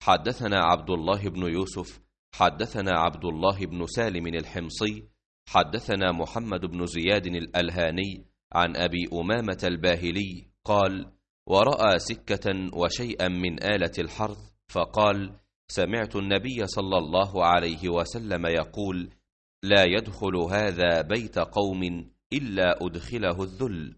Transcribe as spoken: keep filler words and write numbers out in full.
حدثنا عبد الله بن يوسف حدثنا عبد الله بن سالم الحمصي حدثنا محمد بن زياد الألهاني عن أبي أمامة الباهلي قال: ورأى سكة وشيئا من آلة الحرث فقال: سمعت النبي صلى الله عليه وسلم يقول: لا يدخل هذا بيت قوم إلا أدخله الذل.